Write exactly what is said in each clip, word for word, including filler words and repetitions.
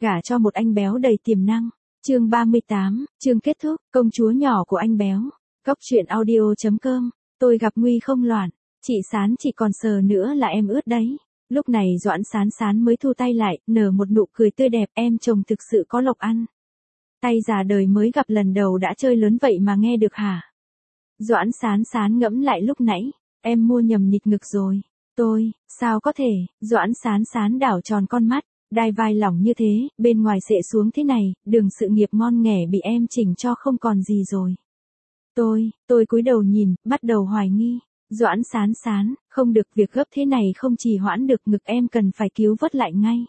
gả cho một anh béo đầy tiềm năng. Chương ba mươi tám, chương kết thúc, công chúa nhỏ của anh béo. Góc truyện audio chấm com. Tôi gặp nguy không loạn, chị Sán chỉ còn sờ nữa là em ướt đấy. Lúc này Doãn Sán Sán mới thu tay lại, nở một nụ cười tươi đẹp, em chồng thực sự có lộc ăn. Tay già đời mới gặp lần đầu đã chơi lớn vậy mà nghe được hả? Doãn Sán Sán ngẫm lại lúc nãy, em mua nhầm nhịp ngực rồi. Tôi, sao có thể? Doãn Sán Sán đảo tròn con mắt, đai vai lỏng như thế, bên ngoài xệ xuống thế này, đường sự nghiệp ngon nghẻ bị em chỉnh cho không còn gì rồi. Tôi, tôi cúi đầu nhìn, bắt đầu hoài nghi. Doãn Sán Sán, không được, việc gấp thế này không trì hoãn được, ngực em cần phải cứu vớt lại ngay.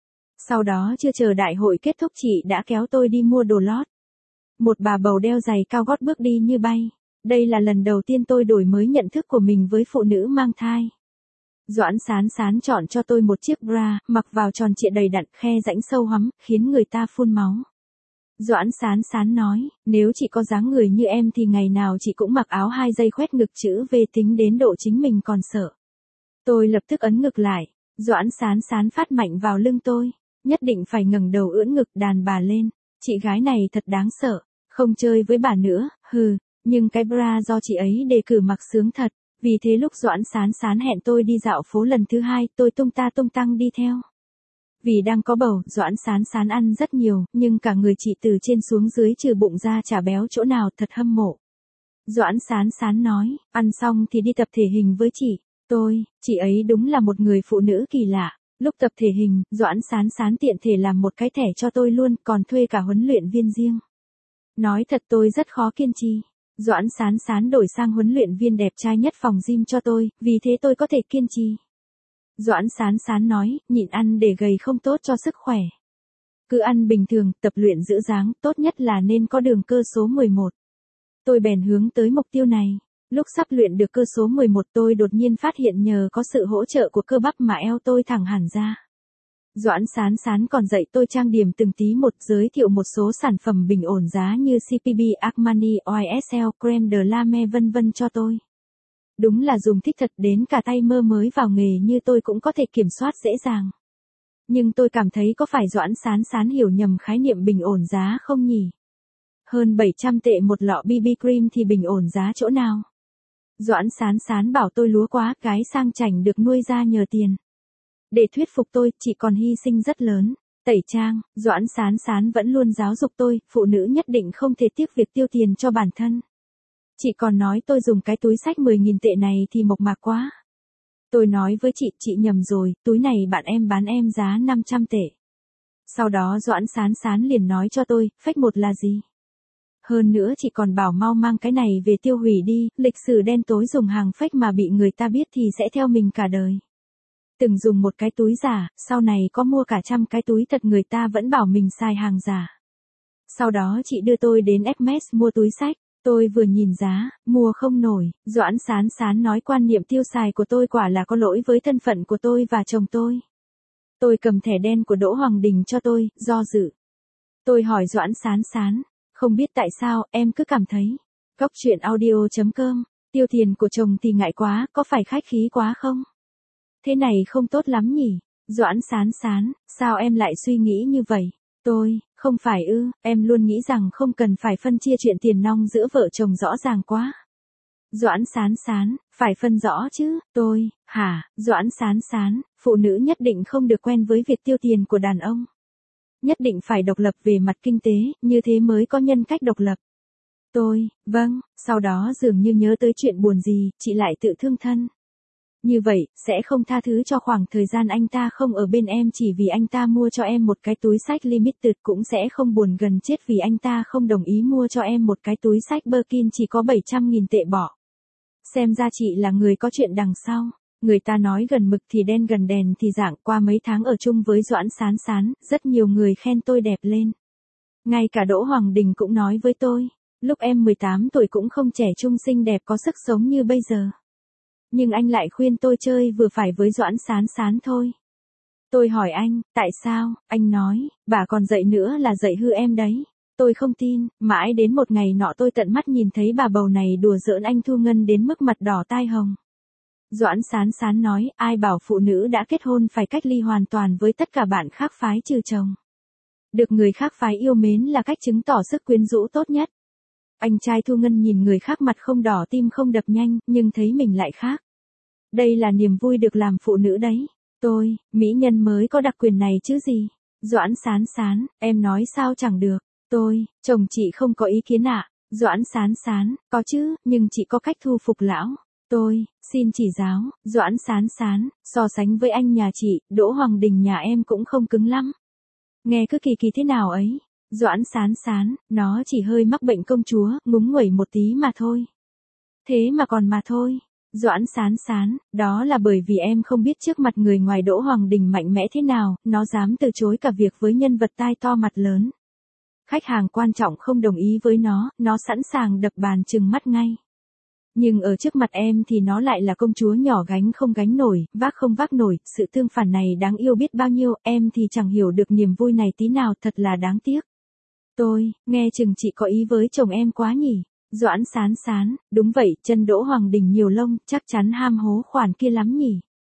Sau đó chưa chờ đại hội kết thúc chị đã kéo tôi đi mua đồ lót. Một bà bầu đeo giày cao gót bước đi như bay. Đây là lần đầu tiên tôi đổi mới nhận thức của mình với phụ nữ mang thai. Doãn Sán Sán chọn cho tôi một chiếc bra, mặc vào tròn trịa đầy đặn, khe rãnh sâu hoắm, khiến người ta phun máu. Doãn Sán Sán nói, nếu chị có dáng người như em thì ngày nào chị cũng mặc áo hai dây khoét ngực chữ V, tính đến độ chính mình còn sợ. Tôi lập tức ấn ngực lại. Doãn Sán Sán phát mạnh vào lưng tôi. Nhất định phải ngẩng đầu ưỡn ngực đàn bà lên. Chị gái này thật đáng sợ. Không chơi với bà nữa, hừ. Nhưng cái bra do chị ấy đề cử mặc sướng thật. Vì thế lúc Doãn Sán Sán hẹn tôi đi dạo phố lần thứ hai, tôi tung ta tung tăng đi theo. Vì đang có bầu, Doãn Sán Sán ăn rất nhiều, nhưng cả người chị từ trên xuống dưới trừ bụng ra chả béo chỗ nào, thật hâm mộ. Doãn Sán Sán nói, ăn xong thì đi tập thể hình với chị. Tôi, chị ấy đúng là một người phụ nữ kỳ lạ. Lúc tập thể hình, Doãn Sán Sán tiện thể làm một cái thẻ cho tôi luôn, còn thuê cả huấn luyện viên riêng. Nói thật tôi rất khó kiên trì. Doãn Sán Sán đổi sang huấn luyện viên đẹp trai nhất phòng gym cho tôi, vì thế tôi có thể kiên trì. Doãn Sán Sán nói, nhịn ăn để gầy không tốt cho sức khỏe. Cứ ăn bình thường, tập luyện giữ dáng, tốt nhất là nên có đường cơ số mười một. Tôi bèn hướng tới mục tiêu này. Lúc sắp luyện được cơ số mười một tôi đột nhiên phát hiện nhờ có sự hỗ trợ của cơ bắp mà eo tôi thẳng hẳn ra. Doãn Sán Sán còn dạy tôi trang điểm từng tí một, giới thiệu một số sản phẩm bình ổn giá như xê pê bê, Armani, o ét lờ, Crème de la Mer vân vân cho tôi. Đúng là dùng thích thật, đến cả tay mơ mới vào nghề như tôi cũng có thể kiểm soát dễ dàng. Nhưng tôi cảm thấy có phải Doãn Sán Sán hiểu nhầm khái niệm bình ổn giá không nhỉ? Hơn bảy trăm tệ một lọ bê bê cream thì bình ổn giá chỗ nào? Doãn Sán Sán bảo tôi lúa quá, gái sang chảnh được nuôi ra nhờ tiền. Để thuyết phục tôi, chị còn hy sinh rất lớn. Tẩy trang, Doãn Sán Sán vẫn luôn giáo dục tôi, phụ nữ nhất định không thể tiếc việc tiêu tiền cho bản thân. Chị còn nói tôi dùng cái túi xách mười nghìn tệ này thì mộc mạc quá. Tôi nói với chị, chị nhầm rồi, túi này bạn em bán em giá năm trăm tệ. Sau đó Doãn Sán Sán liền nói cho tôi, phách một là gì? Hơn nữa chị còn bảo mau mang cái này về tiêu hủy đi, lịch sử đen tối dùng hàng phách mà bị người ta biết thì sẽ theo mình cả đời. Từng dùng một cái túi giả, sau này có mua cả trăm cái túi thật người ta vẫn bảo mình xài hàng giả. Sau đó chị đưa tôi đến ép em ét mua túi xách. Tôi vừa nhìn giá, mua không nổi. Doãn Sán Sán nói quan niệm tiêu xài của tôi quả là có lỗi với thân phận của tôi và chồng tôi. Tôi cầm thẻ đen của Đỗ Hoàng Đình cho tôi, do dự. Tôi hỏi Doãn Sán Sán, không biết tại sao, em cứ cảm thấy. Góc truyện audio chấm com, tiêu tiền của chồng thì ngại quá, có phải khách khí quá không? Thế này không tốt lắm nhỉ? Doãn Sán Sán, sao em lại suy nghĩ như vậy? Tôi, không phải ư, em luôn nghĩ rằng không cần phải phân chia chuyện tiền nong giữa vợ chồng rõ ràng quá. Doãn Sán Sán, phải phân rõ chứ, tôi, hả, Doãn Sán Sán, phụ nữ nhất định không được quen với việc tiêu tiền của đàn ông. Nhất định phải độc lập về mặt kinh tế, như thế mới có nhân cách độc lập. Tôi, vâng, sau đó dường như nhớ tới chuyện buồn gì, chị lại tự thương thân. Như vậy, sẽ không tha thứ cho khoảng thời gian anh ta không ở bên em chỉ vì anh ta mua cho em một cái túi xách limited, cũng sẽ không buồn gần chết vì anh ta không đồng ý mua cho em một cái túi xách Birkin chỉ có bảy trăm nghìn tệ bỏ. Xem ra chị là người có chuyện đằng sau. Người ta nói gần mực thì đen gần đèn thì dạng, qua mấy tháng ở chung với Doãn Sán Sán, rất nhiều người khen tôi đẹp lên. Ngay cả Đỗ Hoàng Đình cũng nói với tôi, lúc em mười tám tuổi cũng không trẻ trung xinh đẹp có sức sống như bây giờ. Nhưng anh lại khuyên tôi chơi vừa phải với Doãn Sán Sán thôi. Tôi hỏi anh, tại sao? Anh nói, bà còn dạy nữa là dạy hư em đấy. Tôi không tin, mãi đến một ngày nọ tôi tận mắt nhìn thấy bà bầu này đùa giỡn anh Thu Ngân đến mức mặt đỏ tai hồng. Doãn Sán Sán nói, ai bảo phụ nữ đã kết hôn phải cách ly hoàn toàn với tất cả bạn khác phái trừ chồng. Được người khác phái yêu mến là cách chứng tỏ sức quyến rũ tốt nhất. Anh trai Thu Ngân nhìn người khác mặt không đỏ tim không đập nhanh, nhưng thấy mình lại khác. Đây là niềm vui được làm phụ nữ đấy. Tôi, mỹ nhân mới có đặc quyền này chứ gì. Doãn Sán Sán, em nói sao chẳng được. Tôi, chồng chị không có ý kiến ạ. À? Doãn Sán Sán, có chứ, nhưng chị có cách thu phục lão. Tôi, xin chỉ giáo. Doãn Sán Sán, so sánh với anh nhà chị, Đỗ Hoàng Đình nhà em cũng không cứng lắm. Nghe cứ kỳ kỳ thế nào ấy. Doãn Sán Sán, nó chỉ hơi mắc bệnh công chúa, ngúng nguẩy một tí mà thôi. Thế mà còn mà thôi. Doãn Sán Sán, đó là bởi vì em không biết trước mặt người ngoài Đỗ Hoàng Đình mạnh mẽ thế nào, nó dám từ chối cả việc với nhân vật tai to mặt lớn. Khách hàng quan trọng không đồng ý với nó, nó sẵn sàng đập bàn trừng mắt ngay. Nhưng ở trước mặt em thì nó lại là công chúa nhỏ gánh không gánh nổi, vác không vác nổi, sự tương phản này đáng yêu biết bao nhiêu, em thì chẳng hiểu được niềm vui này tí nào, thật là đáng tiếc. Tôi, nghe chừng chị có ý với chồng em quá nhỉ. Doãn Sán Sán, đúng vậy, chân Đỗ Hoàng Đình nhiều lông, chắc chắn ham hố khoản kia lắm nhỉ.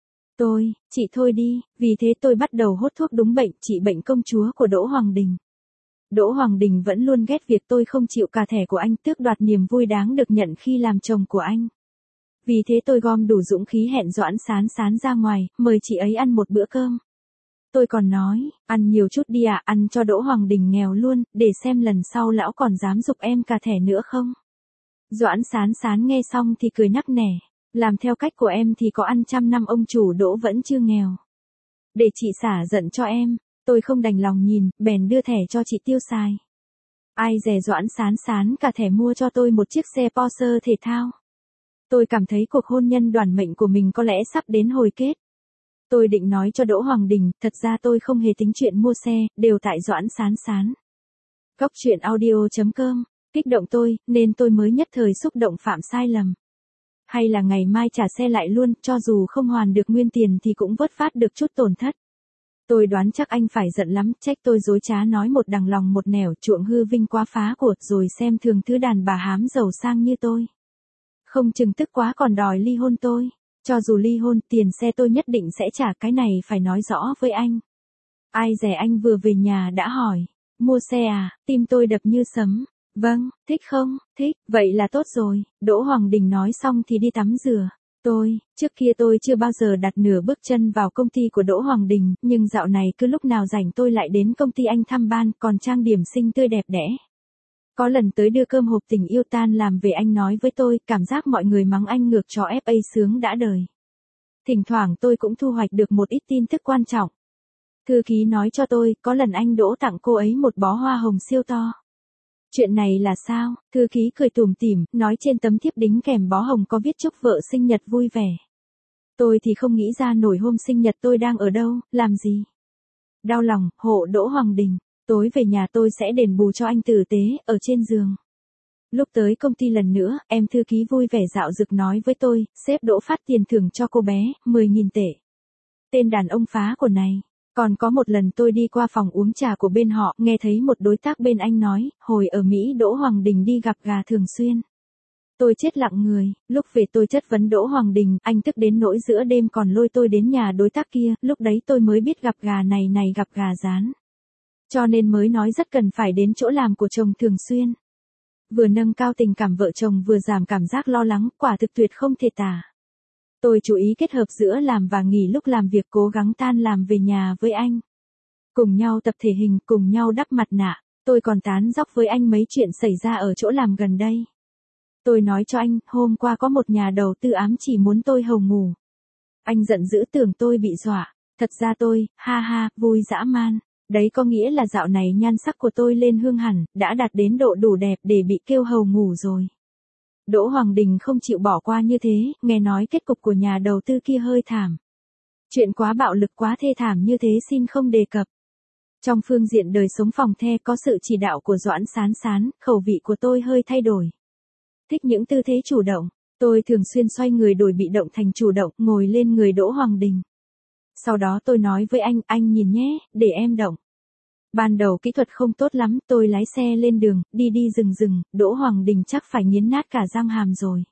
Tôi, chị thôi đi, vì thế tôi bắt đầu hốt thuốc đúng bệnh, trị bệnh công chúa của Đỗ Hoàng Đình. Đỗ Hoàng Đình vẫn luôn ghét việc tôi không chịu cà thẻ của anh, tước đoạt niềm vui đáng được nhận khi làm chồng của anh. Vì thế tôi gom đủ dũng khí hẹn Doãn Sán Sán ra ngoài, mời chị ấy ăn một bữa cơm. Tôi còn nói, ăn nhiều chút đi ạ, à, ăn cho Đỗ Hoàng Đình nghèo luôn, để xem lần sau lão còn dám giục em cà thẻ nữa không. Doãn Sán Sán nghe xong thì cười nắc nẻ, làm theo cách của em thì có ăn trăm năm ông chủ Đỗ vẫn chưa nghèo. Để chị xả giận cho em, tôi không đành lòng nhìn, bèn đưa thẻ cho chị tiêu xài. Ai dè Doãn Sán Sán cả thẻ mua cho tôi một chiếc xe Porsche thể thao. Tôi cảm thấy cuộc hôn nhân đoản mệnh của mình có lẽ sắp đến hồi kết. Tôi định nói cho Đỗ Hoàng Đình, thật ra tôi không hề tính chuyện mua xe, đều tại Doãn Sán Sán. Góc truyện audio chấm com, kích động tôi, nên tôi mới nhất thời xúc động phạm sai lầm. Hay là ngày mai trả xe lại luôn, cho dù không hoàn được nguyên tiền thì cũng vớt phát được chút tổn thất. Tôi đoán chắc anh phải giận lắm, trách tôi dối trá nói một đằng lòng một nẻo, chuộng hư vinh quá phá của, rồi xem thường thứ đàn bà hám giàu sang như tôi. Không chừng tức quá còn đòi ly hôn tôi. Cho dù ly hôn, tiền xe tôi nhất định sẽ trả, cái này phải nói rõ với anh. Ai dè anh vừa về nhà đã hỏi, mua xe à, tim tôi đập như sấm. Vâng, thích không, thích, vậy là tốt rồi. Đỗ Hoàng Đình nói xong thì đi tắm rửa. Tôi, trước kia tôi chưa bao giờ đặt nửa bước chân vào công ty của Đỗ Hoàng Đình, nhưng dạo này cứ lúc nào rảnh tôi lại đến công ty anh thăm ban, còn trang điểm xinh tươi đẹp đẽ. Có lần tới đưa cơm hộp tình yêu tan làm về anh nói với tôi, cảm giác mọi người mắng anh ngược cho ép a sướng đã đời. Thỉnh thoảng tôi cũng thu hoạch được một ít tin tức quan trọng. Thư ký nói cho tôi, có lần anh Đỗ tặng cô ấy một bó hoa hồng siêu to. Chuyện này là sao? Thư ký cười tủm tỉm, nói trên tấm thiếp đính kèm bó hồng có viết chúc vợ sinh nhật vui vẻ. Tôi thì không nghĩ ra nổi hôm sinh nhật tôi đang ở đâu, làm gì. Đau lòng, hộ Đỗ Hoàng Đình. Tối về nhà tôi sẽ đền bù cho anh tử tế, ở trên giường. Lúc tới công ty lần nữa, em thư ký vui vẻ dạo dực nói với tôi, sếp Đỗ phát tiền thưởng cho cô bé, mười nghìn tệ. Tên đàn ông phá của này. Còn có một lần tôi đi qua phòng uống trà của bên họ, nghe thấy một đối tác bên anh nói, hồi ở Mỹ Đỗ Hoàng Đình đi gặp gà thường xuyên. Tôi chết lặng người, lúc về tôi chất vấn Đỗ Hoàng Đình, anh tức đến nỗi giữa đêm còn lôi tôi đến nhà đối tác kia, lúc đấy tôi mới biết gặp gà này này gặp gà rán. Cho nên mới nói rất cần phải đến chỗ làm của chồng thường xuyên. Vừa nâng cao tình cảm vợ chồng vừa giảm cảm giác lo lắng, quả thực tuyệt không thể tả. Tôi chú ý kết hợp giữa làm và nghỉ lúc làm việc, cố gắng tan làm về nhà với anh. Cùng nhau tập thể hình, cùng nhau đắp mặt nạ. Tôi còn tán dóc với anh mấy chuyện xảy ra ở chỗ làm gần đây. Tôi nói cho anh, hôm qua có một nhà đầu tư ám chỉ muốn tôi hầu ngủ. Anh giận dữ tưởng tôi bị dọa. Thật ra tôi, ha ha, vui dã man. Đấy có nghĩa là dạo này nhan sắc của tôi lên hương hẳn, đã đạt đến độ đủ đẹp để bị kêu hầu ngủ rồi. Đỗ Hoàng Đình không chịu bỏ qua như thế, nghe nói kết cục của nhà đầu tư kia hơi thảm. Chuyện quá bạo lực quá thê thảm như thế xin không đề cập. Trong phương diện đời sống phòng the có sự chỉ đạo của Doãn Sán Sán, khẩu vị của tôi hơi thay đổi. Thích những tư thế chủ động, tôi thường xuyên xoay người đổi bị động thành chủ động, ngồi lên người Đỗ Hoàng Đình. Sau đó tôi nói với anh, anh nhìn nhé, để em động. Ban đầu kỹ thuật không tốt lắm, tôi lái xe lên đường, đi đi rừng rừng, Đỗ Hoàng Đình chắc phải nghiến nát cả răng hàm rồi.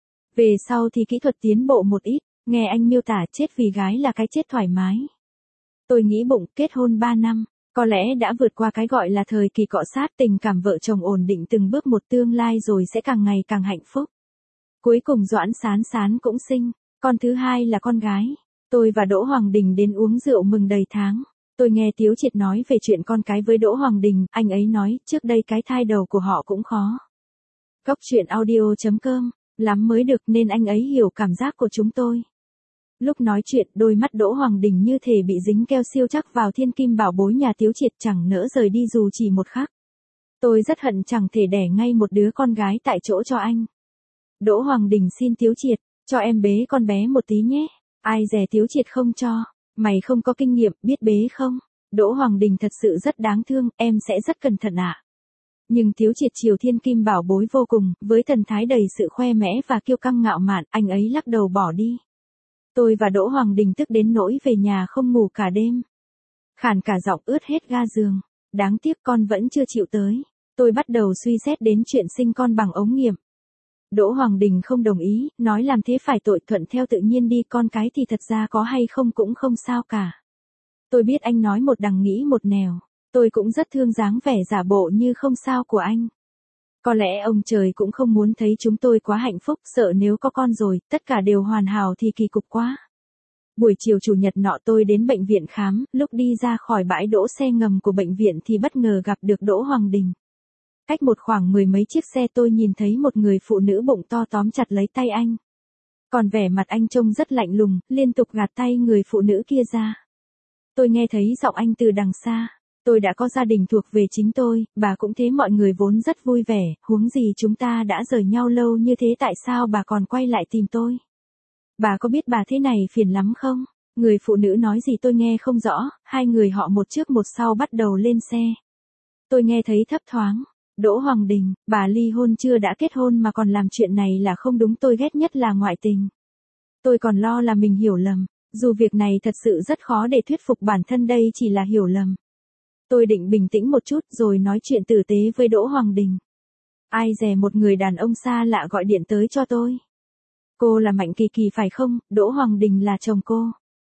Về sau thì kỹ thuật tiến bộ một ít, nghe anh miêu tả chết vì gái là cái chết thoải mái. Tôi nghĩ bụng, kết hôn ba năm, Có lẽ đã vượt qua cái gọi là thời kỳ cọ sát, tình cảm vợ chồng ổn định từng bước một, tương lai rồi sẽ càng ngày càng hạnh phúc. Cuối cùng Doãn Sán Sán cũng sinh, con thứ hai là con gái. Tôi và Đỗ Hoàng Đình đến uống rượu mừng đầy tháng. Tôi nghe Tiếu Triệt nói về chuyện con cái với Đỗ Hoàng Đình, anh ấy nói, trước đây cái thai đầu của họ cũng khó. Góc truyện audio chấm com, lắm mới được nên anh ấy hiểu cảm giác của chúng tôi. Lúc nói chuyện, đôi mắt Đỗ Hoàng Đình như thể bị dính keo siêu chắc vào thiên kim bảo bối nhà Tiếu Triệt, chẳng nỡ rời đi dù chỉ một khắc. Tôi rất hận chẳng thể đẻ ngay một đứa con gái tại chỗ cho anh. Đỗ Hoàng Đình xin Tiếu Triệt, cho em bế con bé một tí nhé. Ai dè Tiếu Triệt không cho. Mày không có kinh nghiệm, biết bế không? Đỗ Hoàng Đình thật sự rất đáng thương, em sẽ rất cẩn thận ạ. À. Nhưng Tiếu Triệt chiều thiên kim bảo bối vô cùng, với thần thái đầy sự khoe mẽ và kiêu căng ngạo mạn, anh ấy lắc đầu bỏ đi. Tôi và Đỗ Hoàng Đình tức đến nỗi về nhà không ngủ cả đêm. Khản cả giọng, ướt hết ga giường. Đáng tiếc con vẫn chưa chịu tới. Tôi bắt đầu suy xét đến chuyện sinh con bằng ống nghiệm. Đỗ Hoàng Đình không đồng ý, nói làm thế phải tội, thuận theo tự nhiên đi, con cái thì thật ra có hay không cũng không sao cả. Tôi biết anh nói một đằng nghĩ một nẻo, tôi cũng rất thương dáng vẻ giả bộ như không sao của anh. Có lẽ ông trời cũng không muốn thấy chúng tôi quá hạnh phúc, sợ nếu có con rồi, tất cả đều hoàn hảo thì kỳ cục quá. Buổi chiều chủ nhật nọ tôi đến bệnh viện khám, lúc đi ra khỏi bãi đỗ xe ngầm của bệnh viện thì bất ngờ gặp được Đỗ Hoàng Đình. Cách một khoảng mười mấy chiếc xe tôi nhìn thấy một người phụ nữ bụng to tóm chặt lấy tay anh. Còn vẻ mặt anh trông rất lạnh lùng, liên tục gạt tay người phụ nữ kia ra. Tôi nghe thấy giọng anh từ đằng xa. Tôi đã có gia đình thuộc về chính tôi, bà cũng thế, mọi người vốn rất vui vẻ, huống gì chúng ta đã rời nhau lâu như thế, tại sao bà còn quay lại tìm tôi? Bà có biết bà thế này phiền lắm không? Người phụ nữ nói gì tôi nghe không rõ, hai người họ một trước một sau bắt đầu lên xe. Tôi nghe thấy thấp thoáng. Đỗ Hoàng Đình, bà ly hôn chưa, đã kết hôn mà còn làm chuyện này là không đúng, tôi ghét nhất là ngoại tình. Tôi còn lo là mình hiểu lầm, dù việc này thật sự rất khó để thuyết phục bản thân đây chỉ là hiểu lầm. Tôi định bình tĩnh một chút rồi nói chuyện tử tế với Đỗ Hoàng Đình. Ai dè một người đàn ông xa lạ gọi điện tới cho tôi. Cô là Mạnh Kỳ Kỳ phải không? Đỗ Hoàng Đình là chồng cô.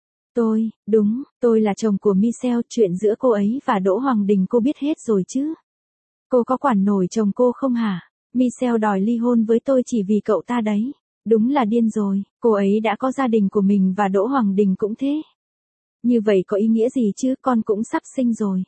Tôi, đúng, tôi là chồng của Michelle, chuyện giữa cô ấy và Đỗ Hoàng Đình cô biết hết rồi chứ? Cô có quản nổi chồng cô không hả? Michelle đòi ly hôn với tôi chỉ vì cậu ta đấy. Đúng là điên rồi, cô ấy đã có gia đình của mình và Đỗ Hoàng Đình cũng thế. Như vậy có ý nghĩa gì chứ, con cũng sắp sinh rồi.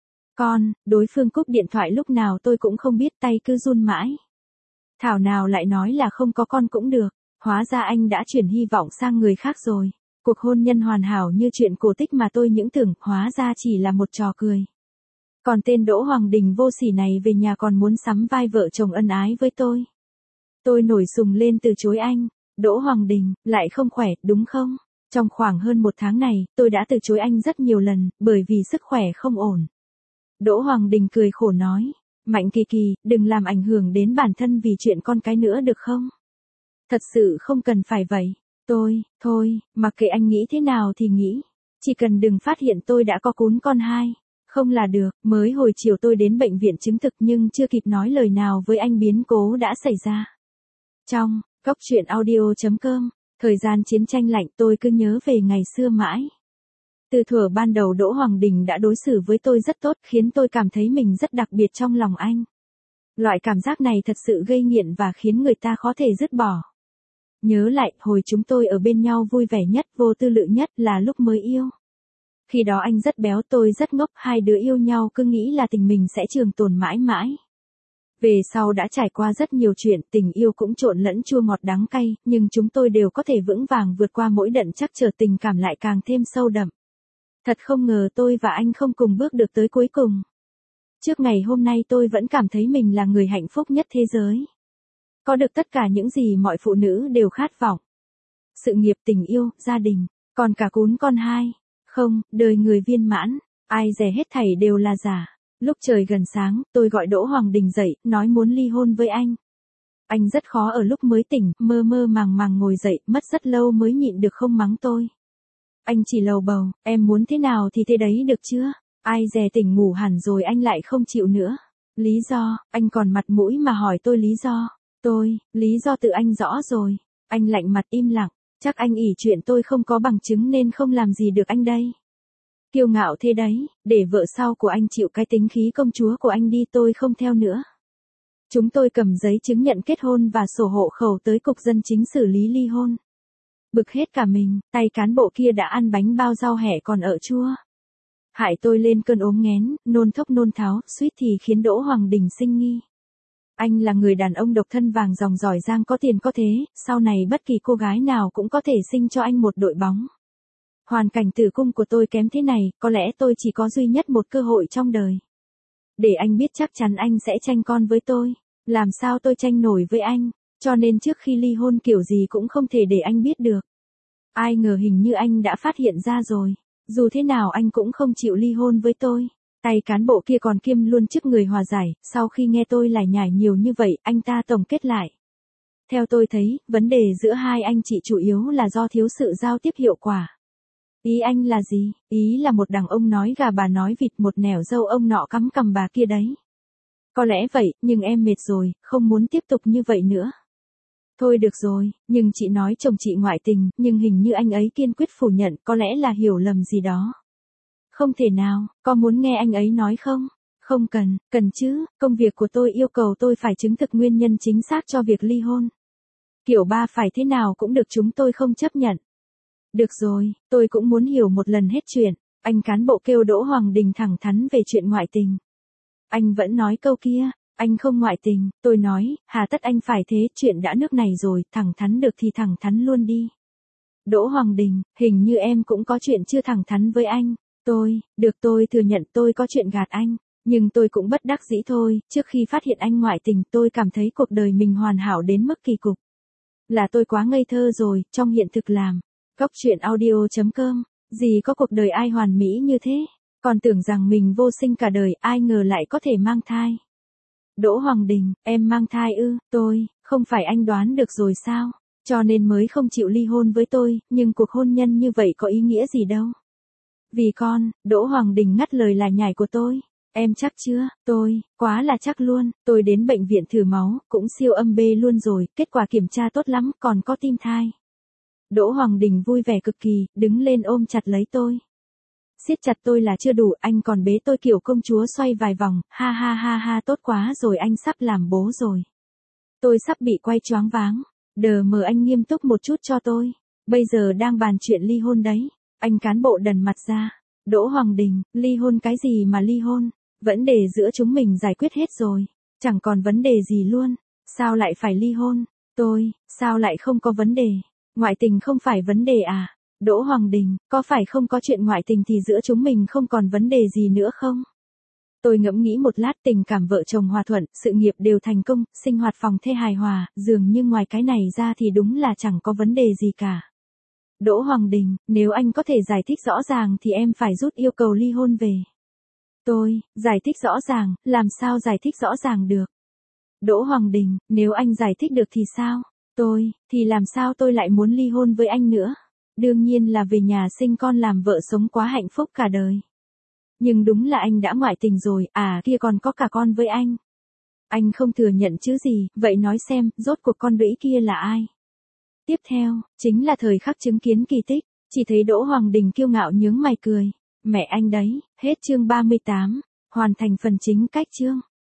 Con, đối phương cúp điện thoại lúc nào tôi cũng không biết, tay cứ run mãi. Thảo nào lại nói là không có con cũng được, hóa ra anh đã chuyển hy vọng sang người khác rồi. Cuộc hôn nhân hoàn hảo như chuyện cổ tích mà tôi những tưởng, hóa ra chỉ là một trò cười. Còn tên Đỗ Hoàng Đình vô sỉ này về nhà còn muốn sắm vai vợ chồng ân ái với tôi. Tôi nổi sùng lên từ chối anh. Đỗ Hoàng Đình, lại không khỏe, đúng không? Trong khoảng hơn một tháng này, tôi đã từ chối anh rất nhiều lần, bởi vì sức khỏe không ổn. Đỗ Hoàng Đình cười khổ nói, Mạnh Kỳ Kỳ, đừng làm ảnh hưởng đến bản thân vì chuyện con cái nữa được không? Thật sự không cần phải vậy. Tôi, thôi, mặc kệ anh nghĩ thế nào thì nghĩ. Chỉ cần đừng phát hiện tôi đã có cún con hai. Không là được, mới hồi chiều tôi đến bệnh viện chứng thực nhưng chưa kịp nói lời nào với anh biến cố đã xảy ra. Trong, góc truyện audio chấm com, thời gian chiến tranh lạnh tôi cứ nhớ về ngày xưa mãi. Từ thuở ban đầu Đỗ Hoàng Đình đã đối xử với tôi rất tốt, khiến tôi cảm thấy mình rất đặc biệt trong lòng anh. Loại cảm giác này thật sự gây nghiện và khiến người ta khó thể dứt bỏ. Nhớ lại, hồi chúng tôi ở bên nhau vui vẻ nhất, vô tư lự nhất là lúc mới yêu. Khi đó anh rất béo, tôi rất ngốc, hai đứa yêu nhau cứ nghĩ là tình mình sẽ trường tồn mãi mãi. Về sau đã trải qua rất nhiều chuyện, tình yêu cũng trộn lẫn chua ngọt đắng cay, nhưng chúng tôi đều có thể vững vàng vượt qua mỗi đận trắc trở, tình cảm lại càng thêm sâu đậm. Thật không ngờ tôi và anh không cùng bước được tới cuối cùng. Trước ngày hôm nay tôi vẫn cảm thấy mình là người hạnh phúc nhất thế giới. Có được tất cả những gì mọi phụ nữ đều khát vọng. Sự nghiệp, tình yêu, gia đình, còn cả cún con hai. Không, đời người viên mãn, ai dè hết thảy đều là giả. Lúc trời gần sáng, tôi gọi Đỗ Hoàng Đình dậy, nói muốn ly hôn với anh. Anh rất khó ở lúc mới tỉnh, mơ mơ màng màng ngồi dậy, mất rất lâu mới nhịn được không mắng tôi. Anh chỉ lầu bầu, em muốn thế nào thì thế đấy được chưa? Ai dè tỉnh ngủ hẳn rồi anh lại không chịu nữa. Lý do, anh còn mặt mũi mà hỏi tôi lý do. Tôi, lý do tự anh rõ rồi. Anh lạnh mặt im lặng, chắc anh ỷ chuyện tôi không có bằng chứng nên không làm gì được anh đây. Kiêu ngạo thế đấy, để vợ sau của anh chịu cái tính khí công chúa của anh đi, tôi không theo nữa. Chúng tôi cầm giấy chứng nhận kết hôn và sổ hộ khẩu tới cục dân chính xử lý ly hôn. Bực hết cả mình, tay cán bộ kia đã ăn bánh bao rau hẹ còn ợ chua. Hại tôi lên cơn ốm nghén, nôn thốc nôn tháo, suýt thì khiến Đỗ Hoàng Đình sinh nghi. Anh là người đàn ông độc thân vàng dòng giỏi giang có tiền có thế, sau này bất kỳ cô gái nào cũng có thể sinh cho anh một đội bóng. Hoàn cảnh tử cung của tôi kém thế này, có lẽ tôi chỉ có duy nhất một cơ hội trong đời. Để anh biết chắc chắn anh sẽ tranh con với tôi. Làm sao tôi tranh nổi với anh, cho nên trước khi ly hôn kiểu gì cũng không thể để anh biết được. Ai ngờ hình như anh đã phát hiện ra rồi. Dù thế nào anh cũng không chịu ly hôn với tôi. Tay cán bộ kia còn kiêm luôn chức người hòa giải, sau khi nghe tôi lải nhải nhiều như vậy, anh ta tổng kết lại. Theo tôi thấy, vấn đề giữa hai anh chị chủ yếu là do thiếu sự giao tiếp hiệu quả. Ý anh là gì? Ý là một đàn ông nói gà bà nói vịt, một nẻo dâu ông nọ cắm cằm bà kia đấy. Có lẽ vậy, nhưng em mệt rồi, không muốn tiếp tục như vậy nữa. Thôi được rồi, nhưng chị nói chồng chị ngoại tình, nhưng hình như anh ấy kiên quyết phủ nhận, có lẽ là hiểu lầm gì đó. Không thể nào, có muốn nghe anh ấy nói không? Không cần, cần chứ, công việc của tôi yêu cầu tôi phải chứng thực nguyên nhân chính xác cho việc ly hôn. Kiểu ba phải thế nào cũng được, chúng tôi không chấp nhận. Được rồi, tôi cũng muốn hiểu một lần hết chuyện. Anh cán bộ kêu Đỗ Hoàng Đình thẳng thắn về chuyện ngoại tình. Anh vẫn nói câu kia, anh không ngoại tình, tôi nói, hà tất anh phải thế, chuyện đã nước này rồi, thẳng thắn được thì thẳng thắn luôn đi. Đỗ Hoàng Đình, hình như em cũng có chuyện chưa thẳng thắn với anh. Tôi, được tôi thừa nhận tôi có chuyện gạt anh, nhưng tôi cũng bất đắc dĩ thôi, trước khi phát hiện anh ngoại tình tôi cảm thấy cuộc đời mình hoàn hảo đến mức kỳ cục. Là tôi quá ngây thơ rồi, trong hiện thực làm. Góc truyện audio chấm com, gì có cuộc đời ai hoàn mỹ như thế, còn tưởng rằng mình vô sinh cả đời, ai ngờ lại có thể mang thai. Đỗ Hoàng Đình, em mang thai ư? Tôi, không phải anh đoán được rồi sao? Cho nên mới không chịu ly hôn với tôi, nhưng cuộc hôn nhân như vậy có ý nghĩa gì đâu. Vì con, Đỗ Hoàng Đình ngắt lời lải nhải của tôi. Em chắc chưa? Tôi, quá là chắc luôn, tôi đến bệnh viện thử máu, cũng siêu âm bê luôn rồi, kết quả kiểm tra tốt lắm, còn có tim thai. Đỗ Hoàng Đình vui vẻ cực kỳ, đứng lên ôm chặt lấy tôi. Siết chặt tôi là chưa đủ, anh còn bế tôi kiểu công chúa xoay vài vòng, ha ha ha ha, tốt quá rồi, anh sắp làm bố rồi. Tôi sắp bị quay choáng váng. Đờ mờ, anh nghiêm túc một chút cho tôi. Bây giờ đang bàn chuyện ly hôn đấy. Anh cán bộ đần mặt ra. Đỗ Hoàng Đình, ly hôn cái gì mà ly hôn? Vấn đề giữa chúng mình giải quyết hết rồi. Chẳng còn vấn đề gì luôn. Sao lại phải ly hôn? Tôi, sao lại không có vấn đề? Ngoại tình không phải vấn đề à? Đỗ Hoàng Đình, có phải không có chuyện ngoại tình thì giữa chúng mình không còn vấn đề gì nữa không? Tôi ngẫm nghĩ một lát, tình cảm vợ chồng hòa thuận, sự nghiệp đều thành công, sinh hoạt phòng thê hài hòa, dường như ngoài cái này ra thì đúng là chẳng có vấn đề gì cả. Đỗ Hoàng Đình, nếu anh có thể giải thích rõ ràng thì em phải rút yêu cầu ly hôn về. Tôi, giải thích rõ ràng, làm sao giải thích rõ ràng được? Đỗ Hoàng Đình, nếu anh giải thích được thì sao? Tôi, thì làm sao tôi lại muốn ly hôn với anh nữa? Đương nhiên là về nhà sinh con làm vợ sống quá hạnh phúc cả đời. Nhưng đúng là anh đã ngoại tình rồi, à kia còn có cả con với anh. Anh không thừa nhận chứ gì, vậy nói xem, rốt cuộc con đũy kia là ai? Tiếp theo, chính là thời khắc chứng kiến kỳ tích, chỉ thấy Đỗ Hoàng Đình kiêu ngạo nhướng mày cười. Mẹ anh đấy, hết chương ba mươi tám, hoàn thành phần chính cách chương.